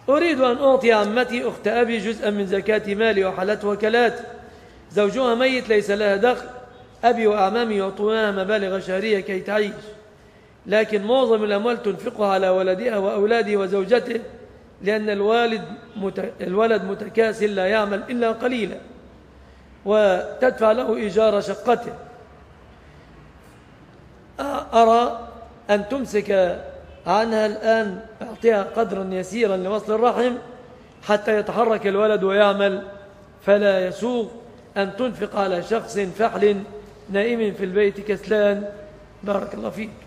أريد أن أعطي عمتي أخت أبي جزءا من زكاة مالي وحالته وكلاتي، زوجها ميت ليس لها دخل، أبي وأعمامي يعطونها مبالغ شهرية كي تعيش، لكن معظم الأموال تنفقها على ولدها وأولاده وزوجته، لأن الولد متكاسل لا يعمل إلا قليلا، وتدفع له إيجار شقته. أرى أن تمسك عنها الآن، أعطيها قدرا يسيرا لوصل الرحم حتى يتحرك الولد ويعمل، فلا يسوغ أن تنفق على شخص فحل نائم في البيت كسلان. بارك الله فيك.